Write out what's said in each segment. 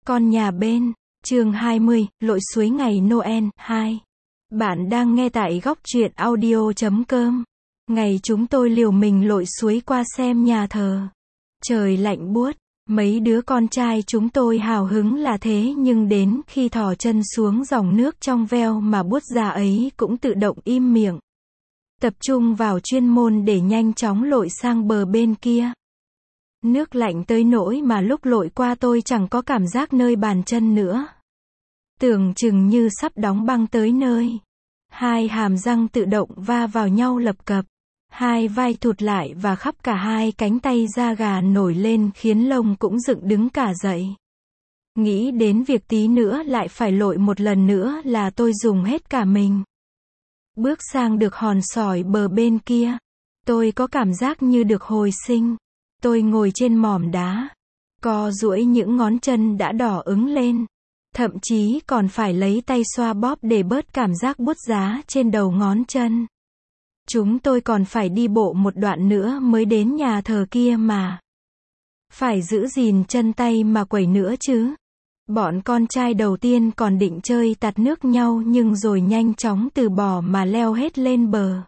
Con nhà bên, chương 20, lội suối ngày Noel, 2. Bạn đang nghe tại góc truyện audio.com. Ngày chúng tôi liều mình lội suối qua xem nhà thờ. Trời lạnh buốt, mấy đứa con trai chúng tôi hào hứng là thế nhưng đến khi thò chân xuống dòng nước trong veo mà buốt ra ấy cũng tự động im miệng. Tập trung vào chuyên môn để nhanh chóng lội sang bờ bên kia. Nước lạnh tới nỗi mà lúc lội qua tôi chẳng có cảm giác nơi bàn chân nữa. Tưởng chừng như sắp đóng băng tới nơi. Hai hàm răng tự động va vào nhau lập cập. Hai vai thụt lại và khắp cả hai cánh tay da gà nổi lên khiến lông cũng dựng đứng cả dậy. Nghĩ đến việc tí nữa lại phải lội một lần nữa là tôi dùng hết cả mình. Bước sang được hòn sỏi bờ bên kia. Tôi có cảm giác như được hồi sinh. Tôi ngồi trên mỏm đá, co duỗi những ngón chân đã đỏ ửng lên, thậm chí còn phải lấy tay xoa bóp để bớt cảm giác buốt giá trên đầu ngón chân. Chúng tôi còn phải đi bộ một đoạn nữa mới đến nhà thờ kia mà. Phải giữ gìn chân tay mà quẩy nữa chứ. Bọn con trai đầu tiên còn định chơi tạt nước nhau nhưng rồi nhanh chóng từ bỏ mà leo hết lên bờ.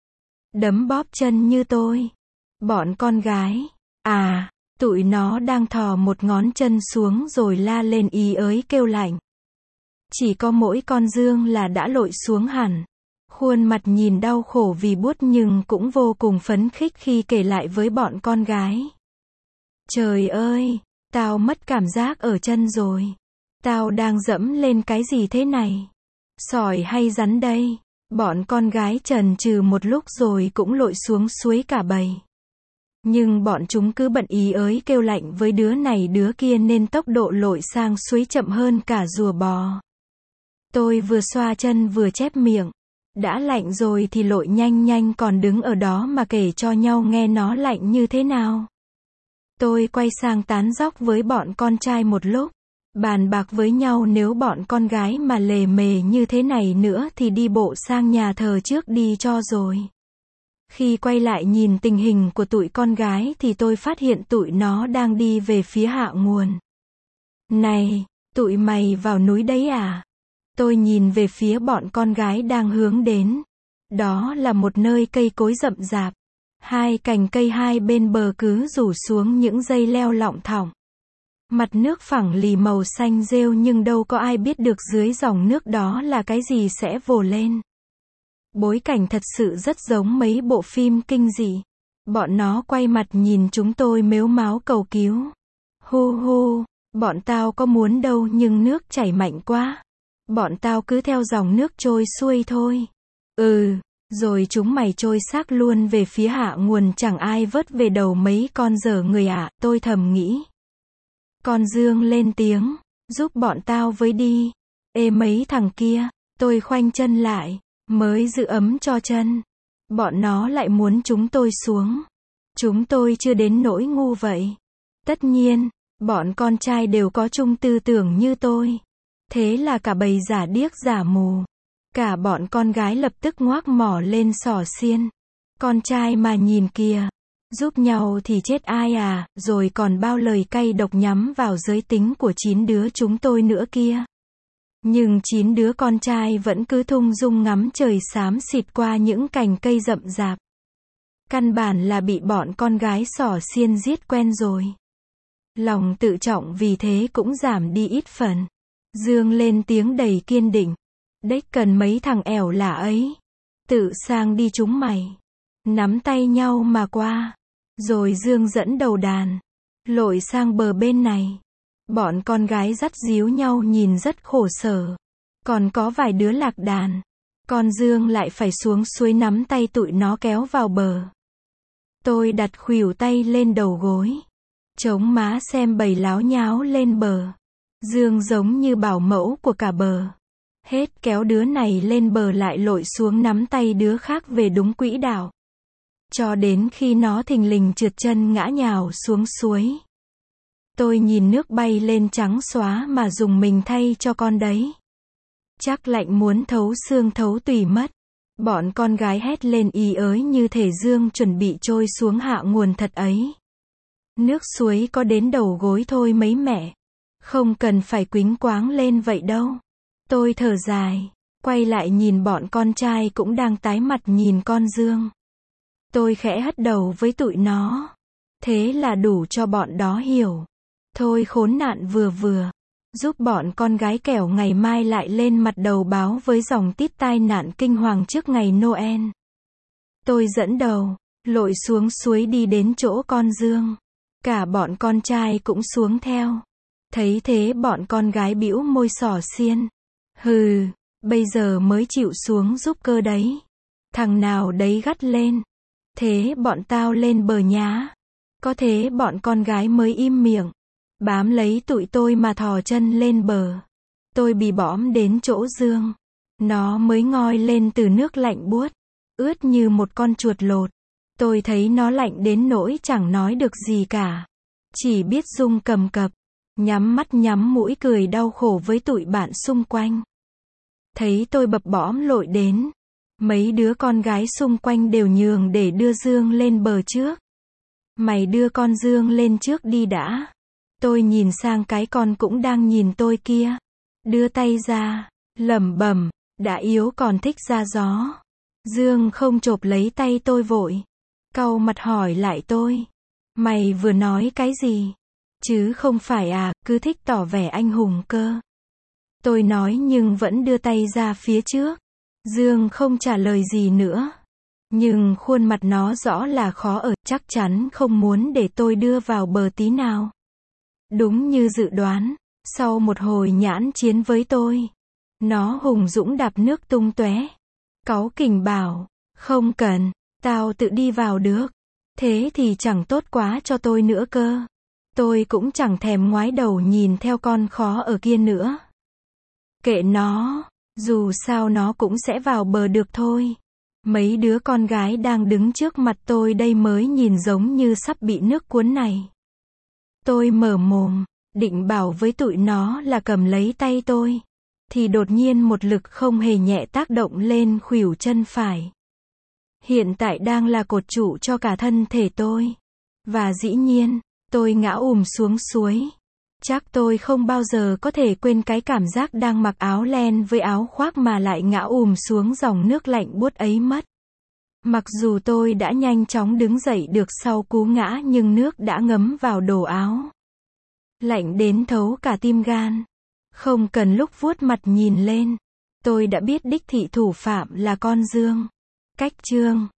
Đấm bóp chân như tôi. Bọn con gái, tụi nó đang thò một ngón chân xuống rồi la lên ý ới kêu lạnh. Chỉ có mỗi con Dương là đã lội xuống hẳn. Khuôn mặt nhìn đau khổ vì buốt nhưng cũng vô cùng phấn khích khi kể lại với bọn con gái. Trời ơi, tao mất cảm giác ở chân rồi. Tao đang dẫm lên cái gì thế này? Sỏi hay rắn đây? Bọn con gái chần chừ một lúc rồi cũng lội xuống suối cả bầy. Nhưng bọn chúng cứ bận ý ới kêu lạnh với đứa này đứa kia nên tốc độ lội sang suối chậm hơn cả rùa bò. Tôi vừa xoa chân vừa chép miệng. Đã lạnh rồi thì lội nhanh nhanh còn đứng ở đó mà kể cho nhau nghe nó lạnh như thế nào. Tôi quay sang tán dóc với bọn con trai một lúc. Bàn bạc với nhau nếu bọn con gái mà lề mề như thế này nữa thì đi bộ sang nhà thờ trước đi cho rồi. Khi quay lại nhìn tình hình của tụi con gái thì tôi phát hiện tụi nó đang đi về phía hạ nguồn. Này, tụi mày vào núi đấy à? Tôi nhìn về phía bọn con gái đang hướng đến. Đó là một nơi cây cối rậm rạp. Hai cành cây hai bên bờ cứ rủ xuống những dây leo lọng thỏng. Mặt nước phẳng lì màu xanh rêu nhưng đâu có ai biết được dưới dòng nước đó là cái gì sẽ vồ lên. Bối cảnh thật sự rất giống mấy bộ phim kinh dị. Bọn nó quay mặt nhìn chúng tôi mếu máo cầu cứu. Hu hu, bọn tao có muốn đâu nhưng nước chảy mạnh quá. Bọn tao cứ theo dòng nước trôi xuôi thôi. Rồi chúng mày trôi xác luôn về phía hạ nguồn chẳng ai vớt về đầu mấy con dở người ạ, tôi thầm nghĩ. Con Dương lên tiếng, giúp bọn tao với đi. Ê mấy thằng kia, tôi khoanh chân lại, mới giữ ấm cho chân. Bọn nó lại muốn chúng tôi xuống. Chúng tôi chưa đến nỗi ngu vậy. Tất nhiên, bọn con trai đều có chung tư tưởng như tôi. Thế là cả bầy giả điếc giả mù. Cả bọn con gái lập tức ngoác mỏ lên xỏ xiên. Con trai mà nhìn kìa. Giúp nhau thì chết ai à, rồi còn bao lời cay độc nhắm vào giới tính của 9 đứa chúng tôi nữa kia. Nhưng 9 đứa con trai vẫn cứ thung dung ngắm trời xám xịt qua những cành cây rậm rạp. Căn bản là bị bọn con gái xỏ xiên giết quen rồi. Lòng tự trọng vì thế cũng giảm đi ít phần. Dương lên tiếng đầy kiên định. Đếch cần mấy thằng ẻo lả ấy. Tự sang đi chúng mày. Nắm tay nhau mà qua. Rồi Dương dẫn đầu đàn. Lội sang bờ bên này. Bọn con gái dắt díu nhau nhìn rất khổ sở. Còn có vài đứa lạc đàn. Con Dương lại phải xuống suối nắm tay tụi nó kéo vào bờ. Tôi đặt khuỷu tay lên đầu gối. Chống má xem bầy láo nháo lên bờ. Dương giống như bảo mẫu của cả bờ. Hết kéo đứa này lên bờ lại lội xuống nắm tay đứa khác về đúng quỹ đạo. Cho đến khi nó thình lình trượt chân ngã nhào xuống suối. Tôi nhìn nước bay lên trắng xóa mà dùng mình thay cho con đấy. Chắc lạnh muốn thấu xương thấu tủy mất. Bọn con gái hét lên ý ới như thể Dương chuẩn bị trôi xuống hạ nguồn thật ấy. Nước suối có đến đầu gối thôi mấy mẹ. Không cần phải quýnh quáng lên vậy đâu. Tôi thở dài, quay lại nhìn bọn con trai cũng đang tái mặt nhìn con Dương. Tôi khẽ hất đầu với tụi nó. Thế là đủ cho bọn đó hiểu. Thôi khốn nạn vừa vừa. Giúp bọn con gái kẻo ngày mai lại lên mặt đầu báo với dòng tít tai nạn kinh hoàng trước ngày Noel. Tôi dẫn đầu, lội xuống suối đi đến chỗ con Dương. Cả bọn con trai cũng xuống theo. Thấy thế bọn con gái bĩu môi xỏ xiên. Hừ, bây giờ mới chịu xuống giúp cơ đấy. Thằng nào đấy gắt lên. Thế bọn tao lên bờ nhá. Có thế bọn con gái mới im miệng. Bám lấy tụi tôi mà thò chân lên bờ. Tôi bị bõm đến chỗ Dương. Nó mới ngoi lên từ nước lạnh buốt, ướt như một con chuột lột. Tôi thấy nó lạnh đến nỗi chẳng nói được gì cả. Chỉ biết rung cầm cập, nhắm mắt nhắm mũi cười đau khổ với tụi bạn xung quanh. Thấy tôi bập bõm lội đến, mấy đứa con gái xung quanh đều nhường để đưa Dương lên bờ trước. Mày đưa con Dương lên trước đi đã. Tôi nhìn sang cái con cũng đang nhìn tôi kia. Đưa tay ra, lẩm bẩm, đã yếu còn thích ra gió. Dương không chộp lấy tay tôi vội. Cau mặt hỏi lại tôi. Mày vừa nói cái gì? Chứ không phải à, cứ thích tỏ vẻ anh hùng cơ. Tôi nói nhưng vẫn đưa tay ra phía trước. Dương không trả lời gì nữa. Nhưng khuôn mặt nó rõ là khó ở, chắc chắn không muốn để tôi đưa vào bờ tí nào. Đúng như dự đoán, sau một hồi nhãn chiến với tôi, nó hùng dũng đạp nước tung tóe. Cáu kỉnh bảo, không cần, tao tự đi vào được. Thế thì chẳng tốt quá cho tôi nữa cơ. Tôi cũng chẳng thèm ngoái đầu nhìn theo con khó ở kia nữa. Kệ nó, dù sao nó cũng sẽ vào bờ được thôi. Mấy đứa con gái đang đứng trước mặt tôi đây mới nhìn giống như sắp bị nước cuốn này. Tôi mở mồm, định bảo với tụi nó là cầm lấy tay tôi. Thì đột nhiên một lực không hề nhẹ tác động lên khuỷu chân phải. Hiện tại đang là cột trụ cho cả thân thể tôi. Và dĩ nhiên, tôi ngã xuống suối. Chắc tôi không bao giờ có thể quên cái cảm giác đang mặc áo len với áo khoác mà lại ngã xuống dòng nước lạnh buốt ấy mất. Mặc dù tôi đã nhanh chóng đứng dậy được sau cú ngã nhưng nước đã ngấm vào đồ áo. Lạnh đến thấu cả tim gan. Không cần lúc vuốt mặt nhìn lên, tôi đã biết đích thị thủ phạm là con Dương. Cách chương